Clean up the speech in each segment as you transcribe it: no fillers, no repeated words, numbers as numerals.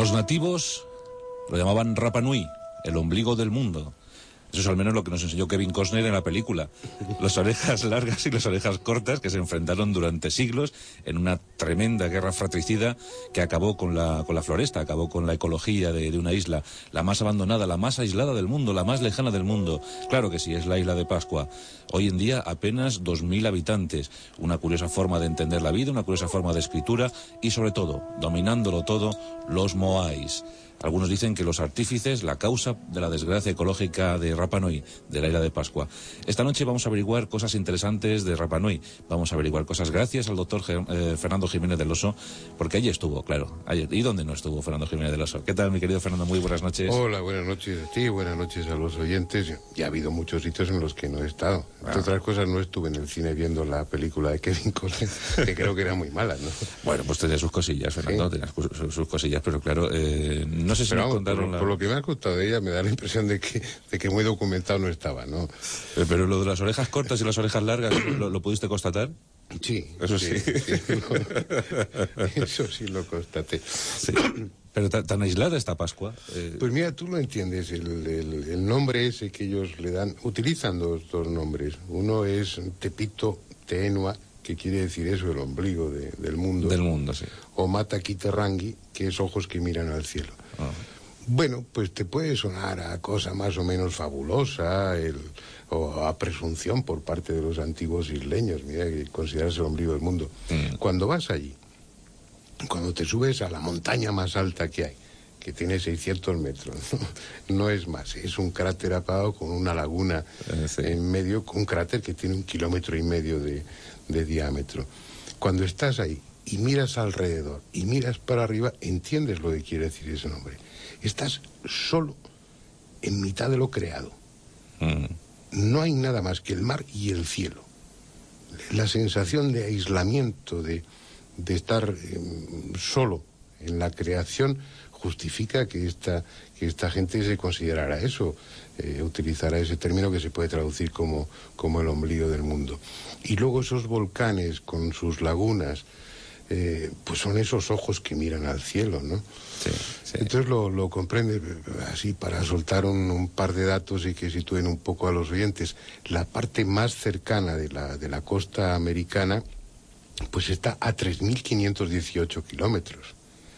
Los nativos lo llamaban Rapa Nui, el ombligo del mundo. Eso es al menos lo que nos enseñó Kevin Costner en la película. Las orejas largas y las orejas cortas que se enfrentaron durante siglos en una tremenda guerra fratricida que acabó con la floresta, acabó con la ecología de una isla, la más abandonada, la más aislada del mundo, la más lejana del mundo. Claro que sí, es la isla de Pascua. Hoy en día apenas 2000 habitantes. Una curiosa forma de entender la vida, una curiosa forma de escritura y sobre todo, dominándolo todo, los moais. Algunos dicen que los artífices, la causa de la desgracia ecológica de Rapa Nui, de la isla de Pascua. Esta noche vamos a averiguar cosas interesantes de Rapa Nui. Vamos a averiguar cosas gracias al doctor Fernando Jiménez del Oso, porque allí estuvo, claro. Ayer. ¿Y dónde no estuvo Fernando Jiménez del Oso? ¿Qué tal, mi querido Fernando? Muy buenas noches. Hola, buenas noches a ti, buenas noches a los oyentes. Ya ha habido muchos sitios en los que no he estado. Entre otras cosas, no estuve en el cine viendo la película de Kevin Costner, que creo que era muy mala, ¿no? Bueno, pues tenía sus cosillas, Fernando, ¿Sí? tenía sus cosillas, pero claro, no sé si pero me contaron por lo que me has contado de ella, me da la impresión de que muy documentado no estaba, ¿no? Pero lo de las orejas cortas y las orejas largas, ¿lo pudiste constatar? Sí. Eso sí. Eso sí lo constaté. Sí. Pero tan aislada esta Pascua. Pues mira, tú lo entiendes, el nombre ese que ellos le dan, utilizan dos nombres. Uno es Tepito Teenua, que quiere decir eso, el ombligo del mundo. Del mundo, sí. O Mata Kiterrangi, que es ojos que miran al cielo. Oh. Bueno, pues te puede sonar a cosa más o menos fabulosa, o a presunción por parte de los antiguos isleños, mira, que considerarse el ombligo del mundo. Cuando vas allí, cuando te subes a la montaña más alta que hay, que tiene 600 metros, no es más, es un cráter apagado con una laguna en medio, con un cráter que tiene 1,5 kilómetros de diámetro. Cuando estás ahí y miras alrededor y miras para arriba, entiendes lo que quiere decir ese nombre. Estás solo en mitad de lo creado. No hay nada más que el mar y el cielo. La sensación de aislamiento, de estar solo en la creación, justifica que esta gente se considerara eso, utilizara ese término que se puede traducir como el ombligo del mundo. Y luego esos volcanes con sus lagunas, pues son esos ojos que miran al cielo, ¿no? Sí, sí. Entonces lo comprende así, para soltar un par de datos y que sitúen un poco a los oyentes. La parte más cercana de la costa americana pues está a 3.518 kilómetros.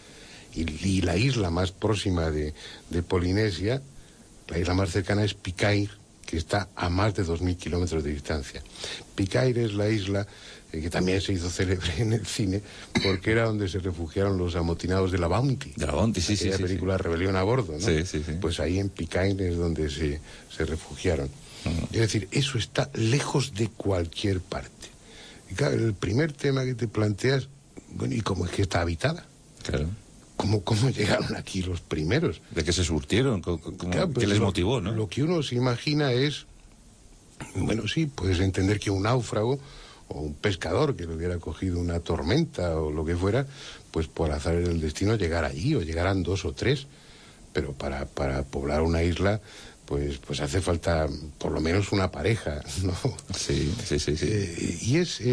Y la isla más próxima de Polinesia, la isla más cercana es Pitcairn, que está a más de 2.000 kilómetros de distancia. Pitcairn es la isla que también se hizo célebre en el cine, porque era donde se refugiaron los amotinados de la Bounty. De la Bounty, sí, sí. La película Rebelión a bordo, ¿no? Sí, sí, sí. Pues ahí en Pitcairn es donde se refugiaron. Es decir, eso está lejos de cualquier parte. Y claro, el primer tema que te planteas, bueno, ¿y cómo es que está habitada? Claro. ¿Cómo llegaron aquí los primeros? ¿De qué se surtieron? Claro, pues ¿Qué les motivó, no? Lo que uno se imagina es, bueno, sí, puedes entender que un náufrago o un pescador que le hubiera cogido una tormenta o lo que fuera, pues por azar del destino llegara allí, o llegaran 2 o 3, pero para poblar una isla, pues hace falta por lo menos una pareja, ¿no? Sí. Y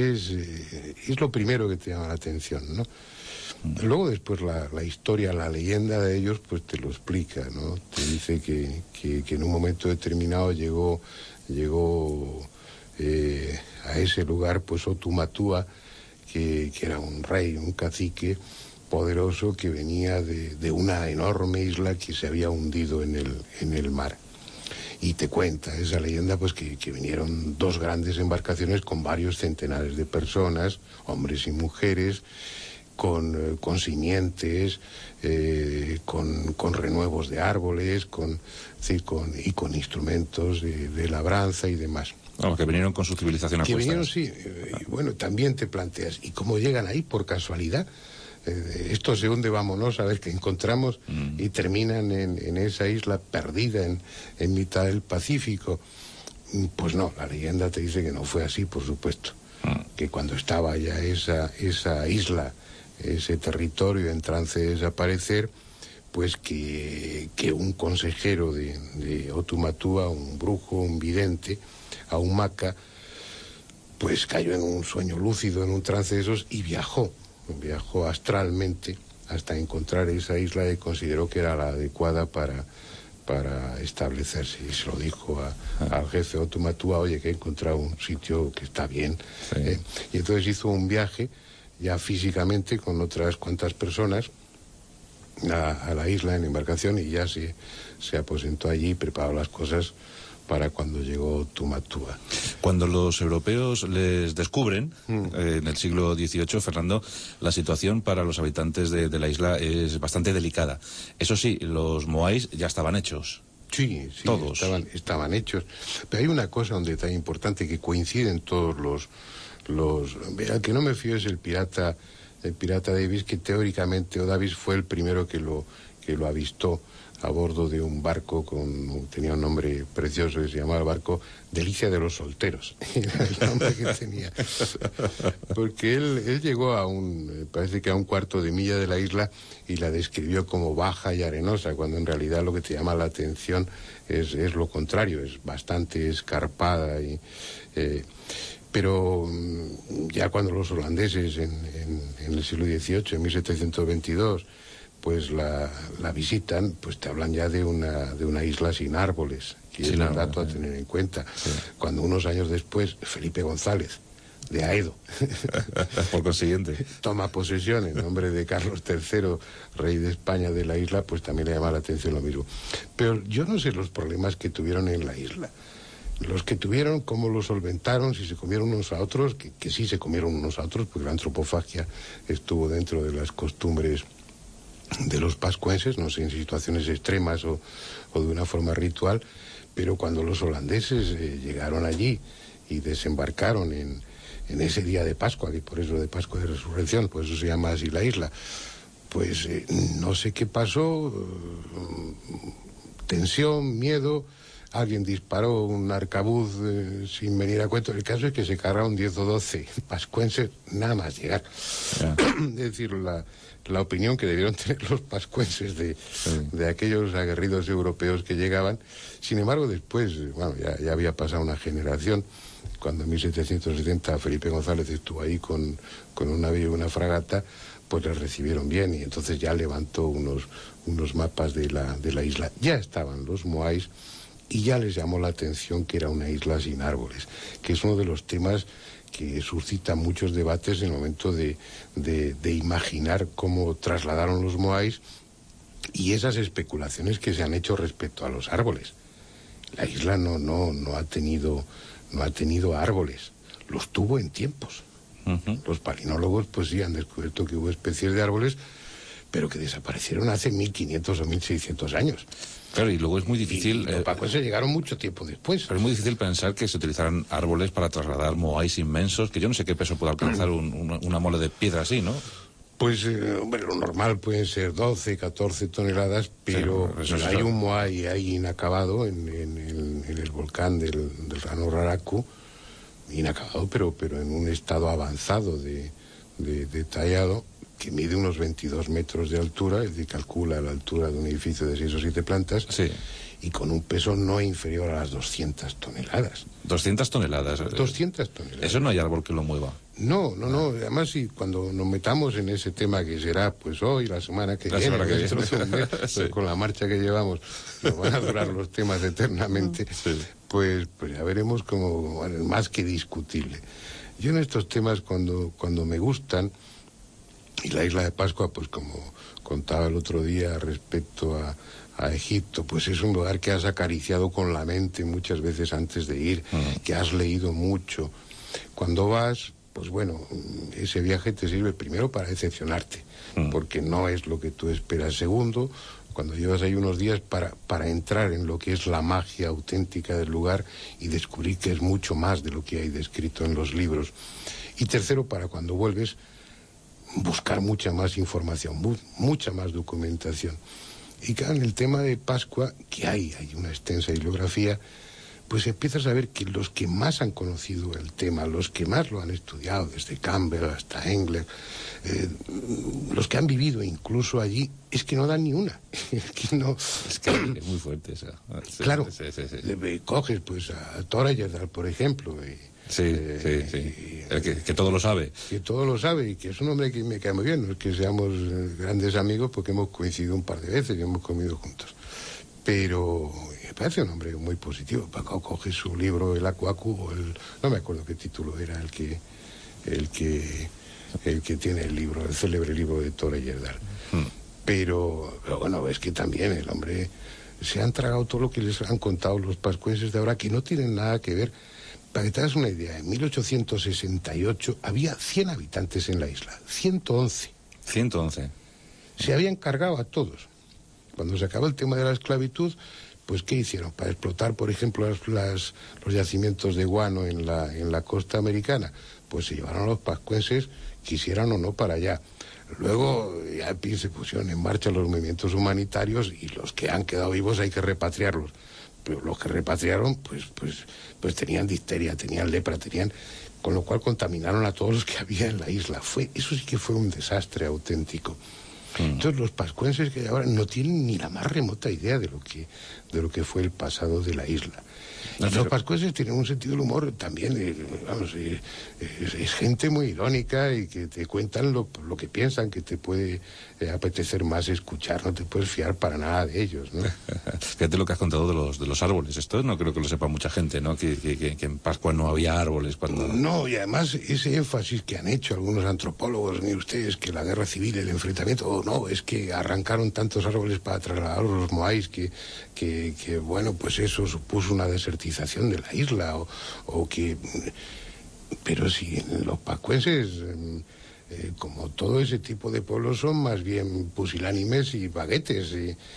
es lo primero que te llama la atención, ¿no? Luego después la historia, la leyenda de ellos, pues te lo explica, ¿no? Te dice que en un momento determinado llegó a ese lugar pues Otumatua, que era un rey, un cacique poderoso que venía de una enorme isla que se había hundido en el mar. Y te cuenta esa leyenda pues que vinieron 2 grandes embarcaciones con varios centenares de personas, hombres y mujeres, con simientes, con renuevos de árboles, con instrumentos de labranza y demás. Vamos, que vinieron con su civilización a Que cuestas. vinieron, sí. Y bueno, también te planteas, ¿y cómo llegan ahí por casualidad? Esto se hunde, vámonos a ver qué encontramos, y terminan en esa isla perdida en mitad del Pacífico. Pues no, la leyenda te dice que no fue así, por supuesto. Que cuando estaba ya esa isla, ese territorio en trance de desaparecer, pues que un consejero de Otumatua, un brujo, un vidente, Aumaca, pues cayó en un sueño lúcido, en un trance de esos, y viajó astralmente hasta encontrar esa isla que consideró que era la adecuada para establecerse, y se lo dijo al jefe Otto Matua: oye, que he encontrado un sitio que está bien. Sí. Y entonces hizo un viaje ya físicamente con otras cuantas personas a la isla en embarcación, y ya se aposentó allí y preparó las cosas para cuando llegó Tumatua. Cuando los europeos les descubren, en el siglo XVIII, Fernando, la situación para los habitantes de la isla es bastante delicada. Eso sí, los moais ya estaban hechos. Sí, todos estaban hechos. Pero hay una cosa, un detalle importante, que coinciden todos los... Al que no me fío es el pirata Davis, que teóricamente Davis fue el primero que lo avistó a bordo de un barco tenía un nombre precioso, que se llamaba el barco Delicia de los Solteros. Era el nombre que tenía. Porque él llegó parece que a un cuarto de milla de la isla, y la describió como baja y arenosa, cuando en realidad lo que te llama la atención es lo contrario, es bastante escarpada. Pero ya cuando los holandeses en el siglo XVIII, en 1722, pues la visitan, pues te hablan ya de una isla sin árboles, que es un dato a tener en cuenta. Sí. Cuando unos años después Felipe González, de Aedo, por consiguiente, toma posesión en nombre de Carlos III, rey de España, de la isla, pues también le llama la atención lo mismo. Pero yo no sé los problemas que tuvieron en la isla. Los que tuvieron, cómo los solventaron, si se comieron unos a otros, que sí se comieron unos a otros, porque la antropofagia estuvo dentro de las costumbres de los pascuenses, no sé, en situaciones extremas o de una forma ritual. Pero cuando los holandeses llegaron allí y desembarcaron en ese día de Pascua, que por eso de Pascua de Resurrección, pues eso se llama así la isla, pues no sé qué pasó, tensión, miedo, alguien disparó un arcabuz sin venir a cuento. El caso es que se cargaron 10 o 12 pascuenses nada más llegar. Es decir, la opinión que debieron tener los pascuenses de aquellos aguerridos europeos que llegaban. Sin embargo, después, bueno, ya había pasado una generación, cuando en 1770 Felipe González estuvo ahí con un navío y una fragata, pues les recibieron bien, y entonces ya levantó unos mapas de la isla. Ya estaban los moais, y ya les llamó la atención que era una isla sin árboles, que es uno de los temas que suscita muchos debates en el momento de imaginar cómo trasladaron los moais, y esas especulaciones que se han hecho respecto a los árboles. La isla no ha tenido árboles, los tuvo en tiempos. Los palinólogos pues sí han descubierto que hubo especies de árboles, pero que desaparecieron hace 1500 o 1600 años. Claro, y luego es muy difícil... Y los pascuenses llegaron mucho tiempo después. Pero es muy difícil pensar que se utilizaran árboles para trasladar moais inmensos, que yo no sé qué peso puede alcanzar una mole de piedra así, ¿no? Pues, hombre, lo normal pueden ser 12, 14 toneladas, pero sí, hay un moai ahí inacabado en el volcán del Rano Raraku, inacabado, pero en un estado avanzado de tallado, que mide unos 22 metros de altura, es decir, calcula la altura de un edificio de 6 o 7 plantas, sí, y con un peso no inferior a las 200 toneladas. 200 toneladas. 200 toneladas. Eso no hay árbol que lo mueva. No. Además, si cuando nos metamos en ese tema, que será pues hoy, la semana que viene, dentro de un mes, sí, pues con la marcha que llevamos, nos van a durar los temas eternamente, sí, pues ya veremos como, bueno, más que discutible. Yo en estos temas, cuando me gustan, y la isla de Pascua, pues como contaba el otro día respecto a Egipto, pues es un lugar que has acariciado con la mente muchas veces antes de ir, que has leído mucho. Cuando vas, pues bueno, ese viaje te sirve primero para decepcionarte, porque no es lo que tú esperas. Segundo, cuando llevas ahí unos días para entrar en lo que es la magia auténtica del lugar y descubrir que es mucho más de lo que hay descrito en los libros. Y tercero, para cuando vuelves, buscar mucha más información, mucha más documentación. Y claro, en el tema de Pascua, que hay una extensa bibliografía, pues empiezas a ver que los que más han conocido el tema, los que más lo han estudiado, desde Campbell hasta Engler, los que han vivido incluso allí, es que no dan ni una. Es que es muy fuerte esa. Sí, claro, sí. Coges pues a Torayerdal, por ejemplo, sí. Que todo lo sabe. Que todo lo sabe, y que es un hombre que me cae muy bien. No es que seamos grandes amigos, porque hemos coincidido un par de veces y hemos comido juntos. Pero me parece un hombre muy positivo. Paco coge su libro, el Aquacu, no me acuerdo qué título era el que tiene el libro, el célebre libro de Torayerdal. Pero bueno, es que también el hombre se han tragado todo lo que les han contado los pascuenses de ahora, que no tienen nada que ver. Para que te hagas una idea, en 1868 había 100 habitantes en la isla, 111. 111. Se habían cargado a todos. Cuando se acabó el tema de la esclavitud, pues ¿qué hicieron? Para explotar, por ejemplo, los yacimientos de guano en la costa americana, pues se llevaron a los pascuenses, quisieran o no, para allá. Luego ya se pusieron en marcha los movimientos humanitarios, y los que han quedado vivos hay que repatriarlos. Pero los que repatriaron, pues tenían difteria, tenían lepra, con lo cual contaminaron a todos los que había en la isla. Eso sí que fue un desastre auténtico. Entonces los pascuenses que ahora no tienen ni la más remota idea de lo que fue el pasado de la isla. Y los pascuenses tienen un sentido del humor también, es gente muy irónica, y que te cuentan lo que piensan, que te puede apetecer más escuchar, no te puedes fiar para nada de ellos, ¿no? Fíjate lo que has contado de los árboles. Esto no creo que lo sepa mucha gente, ¿no? Que en Pascua no había árboles cuando... No, y además ese énfasis que han hecho algunos antropólogos, ni ustedes, que la guerra civil, el enfrentamiento, no, es que arrancaron tantos árboles para trasladar a los moáis que bueno, pues eso supuso una desertización de la isla, o que... Pero si los pascuenses, como todo ese tipo de pueblos, son más bien pusilánimes y baguetes,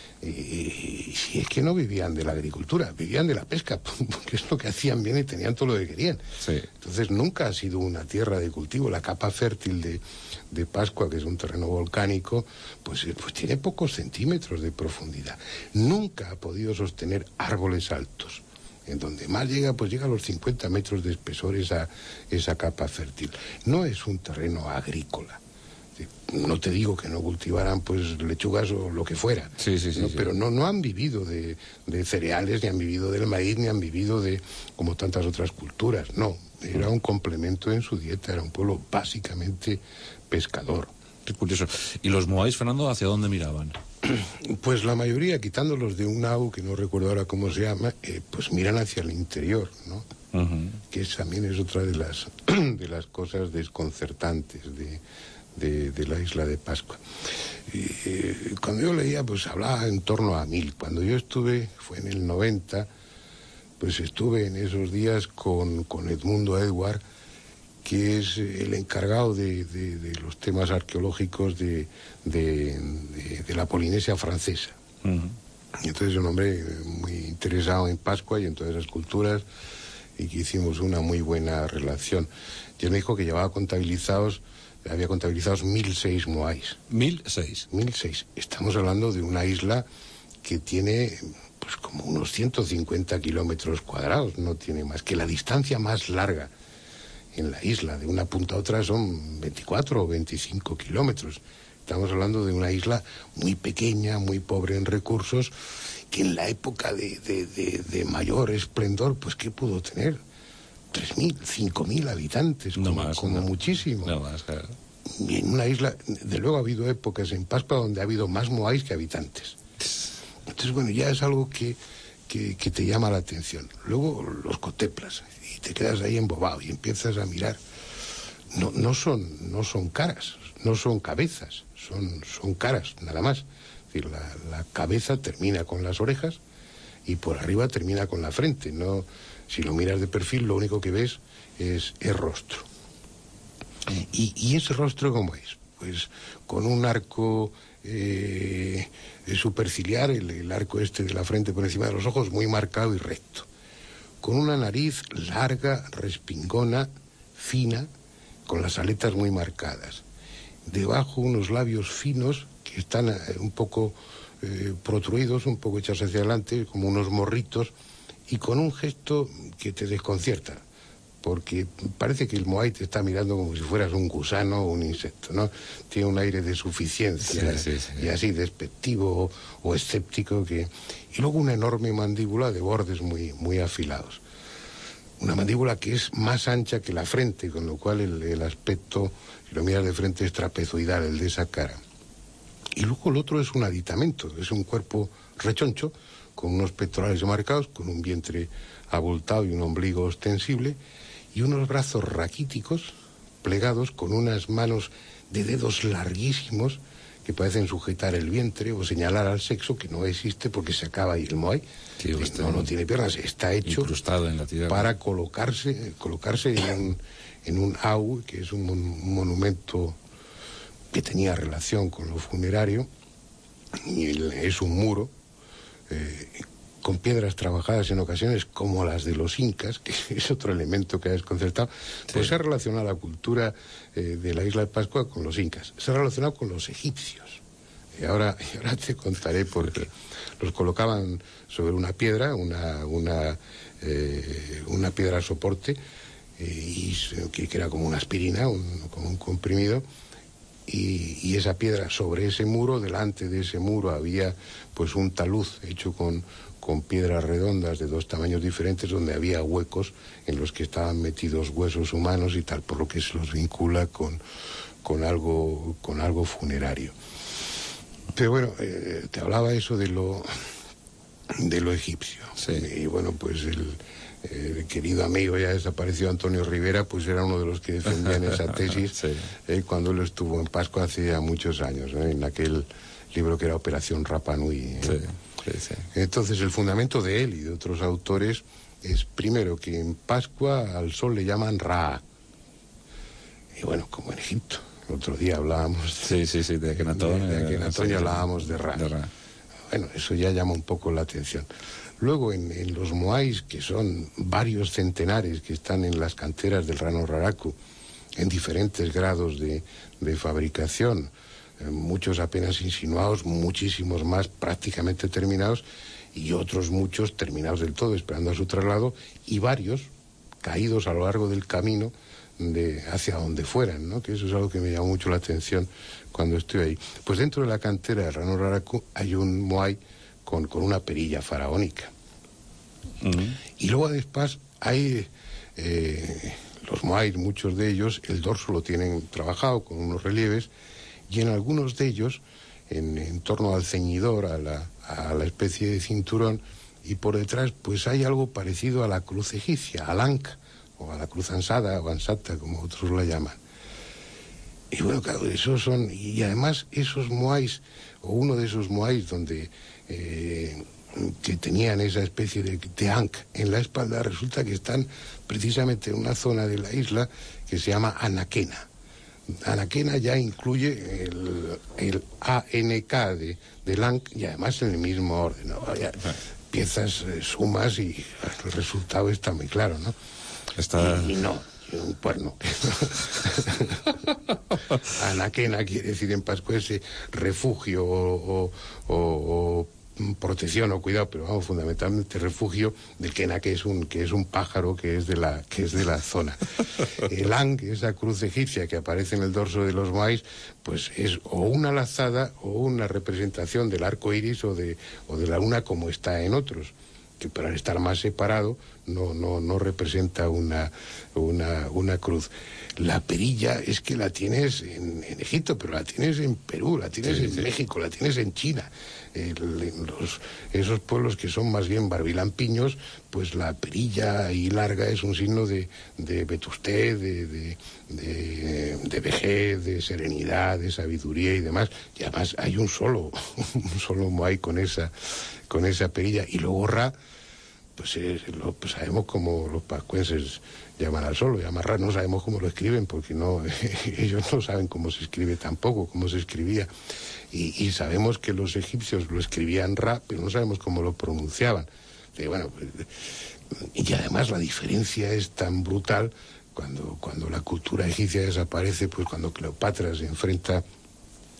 y si es que no vivían de la agricultura, vivían de la pesca, porque es lo que hacían bien y tenían todo lo que querían. Sí. Entonces nunca ha sido una tierra de cultivo. La capa fértil de Pascua, que es un terreno volcánico, pues tiene pocos centímetros de profundidad. Nunca ha podido sostener árboles altos. En donde más llega, pues llega a los 50 metros de espesor esa capa fértil. No es un terreno agrícola. No te digo que no cultivaran pues lechugas o lo que fuera, sí. Pero no han vivido de cereales, ni han vivido del maíz, ni han vivido de como tantas otras culturas. No, era un complemento en su dieta, era un pueblo básicamente pescador. Qué curioso. ¿Y los moáis, Fernando, hacia dónde miraban? Pues la mayoría, quitándolos de un lago que no recuerdo ahora cómo se llama, pues miran hacia el interior, ¿no? Que también es otra de las cosas desconcertantes de la isla de Pascua. Cuando yo leía, pues hablaba en torno a 1000. Cuando yo estuve, fue en el 90, pues estuve en esos días con Edmundo Edward, que es el encargado de los temas arqueológicos de la Polinesia francesa. Y entonces un hombre muy interesado en Pascua y en todas esas culturas, y que hicimos una muy buena relación. Y él me dijo que había contabilizados 1006 moáis. 1006. 1006. Estamos hablando de una isla que tiene pues como unos 150 kilómetros cuadrados, no tiene más, que la distancia más larga en la isla, de una punta a otra, son 24 o 25 kilómetros. Estamos hablando de una isla muy pequeña, muy pobre en recursos, que en la época de mayor esplendor, pues ¿qué pudo tener? 3.000, 5.000 habitantes, como muchísimo. No más, claro. Y en una isla, de luego ha habido épocas en Pascua donde ha habido más moáis que habitantes. Entonces, bueno, ya es algo que te llama la atención. Luego los contemplas y te quedas ahí embobado y empiezas a mirar. No son caras, no son cabezas, son caras, nada más. Es decir, la cabeza termina con las orejas y por arriba termina con la frente. No, si lo miras de perfil, lo único que ves es rostro. ¿Y ese rostro cómo es? Pues con un arco superciliar, el arco este de la frente por encima de los ojos, muy marcado y recto. Con una nariz larga, respingona, fina, con las aletas muy marcadas. Debajo unos labios finos que están un poco protruidos, un poco echados hacia adelante, como unos morritos, y con un gesto que te desconcierta, porque parece que el Moai te está mirando como si fueras un gusano o un insecto, ¿no? Tiene un aire de suficiencia, y así despectivo o escéptico, y luego una enorme mandíbula de bordes muy afilados. Una mandíbula que es más ancha que la frente, con lo cual el aspecto, si lo miras de frente, es trapezoidal, el de esa cara. Y luego el otro es un aditamento, es un cuerpo rechoncho, con unos pectorales marcados, con un vientre abultado y un ombligo ostensible, y unos brazos raquíticos, plegados, con unas manos de dedos larguísimos, que parecen sujetar el vientre o señalar al sexo, que no existe porque se acaba ahí el Moai. No tiene piernas, está hecho incrustado en la tierra para colocarse en un au, que es un monumento que tenía relación con lo funerario, y es un muro con piedras trabajadas en ocasiones como las de los incas, que es otro elemento que ha desconcertado. Pues se ha relacionado la cultura de la isla de Pascua con los incas, se ha relacionado con los egipcios, y ahora te contaré por qué. Los colocaban sobre una piedra, una piedra soporte, que era como una aspirina, como un comprimido, y esa piedra sobre ese muro, delante de ese muro había pues un talud hecho con piedras redondas de dos tamaños diferentes, donde había huecos en los que estaban metidos huesos humanos y tal, por lo que se los vincula con algo funerario. Pero bueno, te hablaba eso de lo egipcio. Sí. Y bueno, pues el querido amigo ya desaparecido Antonio Rivera, pues era uno de los que defendían esa tesis sí. Cuando él estuvo en Pascua hace ya muchos años, en aquel libro que era Operación Rapa Nui. Sí. Entonces el fundamento de él y de otros autores es, primero, que en Pascua al sol le llaman Ra. Y bueno, como en Egipto. El otro día hablábamos de Akenatón. De Akenatón, y hablábamos de Ra. Bueno, eso ya llama un poco la atención. Luego en los Moais, que son varios centenares que están en las canteras del Rano Raraku, en diferentes grados de fabricación, muchos apenas insinuados, muchísimos más prácticamente terminados, y otros muchos terminados del todo, esperando a su traslado, y varios caídos a lo largo del camino hacia donde fueran, ¿no? Que eso es algo que me llamó mucho la atención cuando estoy ahí. Pues dentro de la cantera de Rano Raraku hay un Moai con una perilla faraónica. Y luego después hay los Moais, muchos de ellos, el dorso lo tienen trabajado con unos relieves, y en algunos de ellos, en torno al ceñidor, a la especie de cinturón, y por detrás pues hay algo parecido a la cruz egipcia, al Ankh, o a la cruz ansada, o ansata, como otros la llaman. Y bueno, claro, esos son, y además esos Moais, o uno de esos Moais donde que tenían esa especie de Ankh en la espalda, resulta que están precisamente en una zona de la isla que se llama Anaquena. Anaquena ya incluye el ANK del Ankh, y además en el mismo orden, ¿no? Piezas, sumas, y el resultado está muy claro, ¿no? Y no, un cuerno. Anaquena quiere decir en pascuense refugio o protección o cuidado, pero vamos, fundamentalmente refugio del Kena, que es un pájaro que es de la zona. El Ankh, esa cruz egipcia que aparece en el dorso de los Moais, pues es o una lazada o una representación del arco iris o de la luna, como está en otros, que para estar más separado no representa una cruz. La perilla es que la tienes en Egipto, pero la tienes en Perú, la tienes en México, la tienes en China. Esos pueblos que son más bien barbilampiños, pues la perilla ahí larga es un signo de vetustez, de vejez, de serenidad, de sabiduría y demás. Y además hay un solo Moai con esa perilla. Y luego Ra, pues sabemos cómo los pascuenses llaman al sol, lo llaman Ra, no sabemos cómo lo escriben, porque ellos no saben cómo se escribe tampoco, cómo se escribía. Y sabemos que los egipcios lo escribían Ra, pero no sabemos cómo lo pronunciaban. Y además la diferencia es tan brutal cuando la cultura egipcia desaparece, pues cuando Cleopatra se enfrenta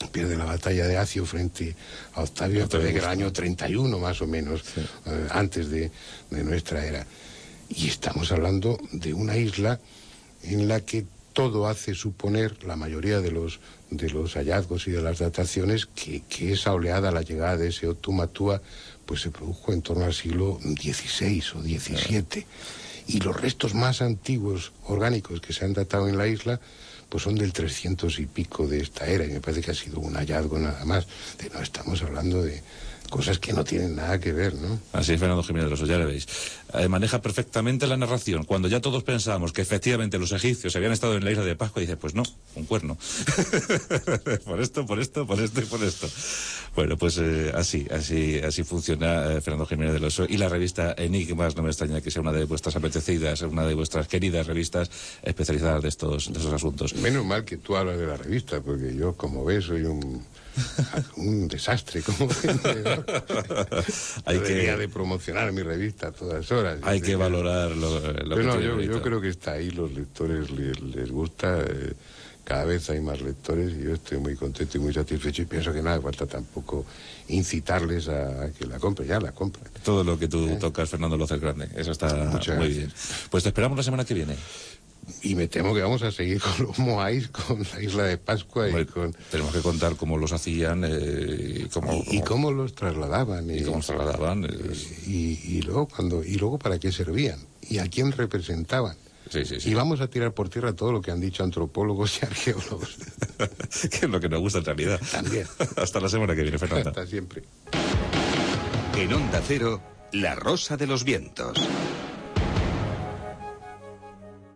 pierde la batalla de Acio frente a Octavio, parece que era el año 31 más o menos, sí. Antes de nuestra era. Y estamos hablando de una isla en la que todo hace suponer, la mayoría de los hallazgos y de las dataciones, que esa oleada, la llegada de ese Otumatua, pues se produjo en torno al siglo XVI o XVII. Y los restos más antiguos orgánicos que se han datado en la isla pues son del 300 y pico de esta era, y me parece que ha sido un hallazgo nada más. No estamos hablando de cosas que no tienen nada que ver, ¿no? Así es, Fernando Jiménez de los Hoyos, ya le veis. Maneja perfectamente la narración. Cuando ya todos pensábamos que efectivamente los egipcios habían estado en la isla de Pascua, dice, pues no, un cuerno. por esto y por esto. Bueno, pues así funciona Fernando Jiménez de los Hoyos. Y la revista Enigmas, no me extraña que sea una de vuestras apetecidas, una de vuestras queridas revistas especializadas de esos asuntos. Menos mal que tú hablas de la revista, porque yo, como ves, soy un desastre como vendedor. Debería de promocionar mi revista a todas horas. Hay que valorar lo que no, yo creo que está ahí, los lectores les gusta, cada vez hay más lectores y yo estoy muy contento y muy satisfecho, y pienso que nada falta tampoco incitarles a que la compren, ya la compren. Todo lo que tú tocas, Fernando, lo haces grande, eso está muy bien. Pues te esperamos la semana que viene. Y me temo que vamos a seguir con los Moais, con la isla de Pascua. Bueno, y con... Tenemos que contar cómo los hacían y cómo los trasladaban. Y cómo los trasladaban. Y luego para qué servían y a quién representaban. Sí. Y vamos a tirar por tierra todo lo que han dicho antropólogos y arqueólogos. Que es lo que nos gusta en realidad. También. Hasta la semana que viene, Fernanda. Hasta siempre. En Onda Cero, La Rosa de los Vientos.